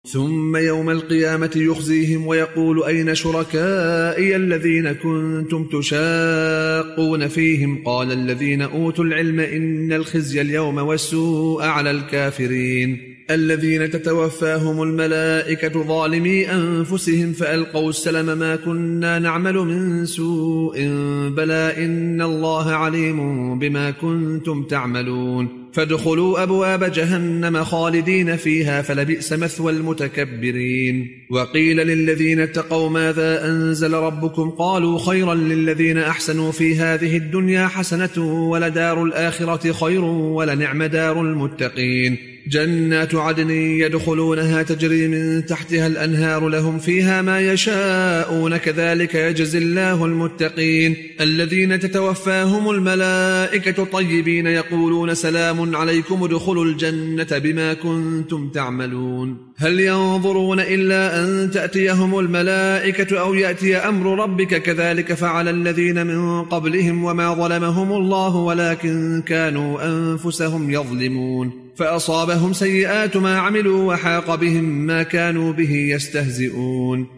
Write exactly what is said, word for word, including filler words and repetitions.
ثم يوم القيامة يخزيهم ويقول أين شركائي الذين كنتم تشاقون فيهم قال الذين أوتوا العلم إن الخزي اليوم والسوء على الكافرين الذين تتوفاهم الملائكة ظالمي أنفسهم فألقوا السلم ما كنا نعمل من سوء بلى إن الله عليم بما كنتم تعملون فادخلوا أبواب جهنم خالدين فيها فلبئس مثوى المتكبرين وقيل للذين اتقوا ماذا أنزل ربكم قالوا خيرا للذين أحسنوا في هذه الدنيا حسنة ولدار الآخرة خير ولنعم دار المتقين جنات عدن يدخلونها تجري من تحتها الأنهار لهم فيها ما يشاءون كذلك يجزي الله المتقين الذين تتوفاهم الملائكة طيبين يقولون سلام عليكم ادخلوا الجنة بما كنتم تعملون هل ينظرون إلا أن تأتيهم الملائكة أو يأتي أمر ربك كذلك فعل الذين من قبلهم وما ظلمهم الله ولكن كانوا أنفسهم يظلمون فأصابهم سيئات ما عملوا وحاق بهم ما كانوا به يستهزئون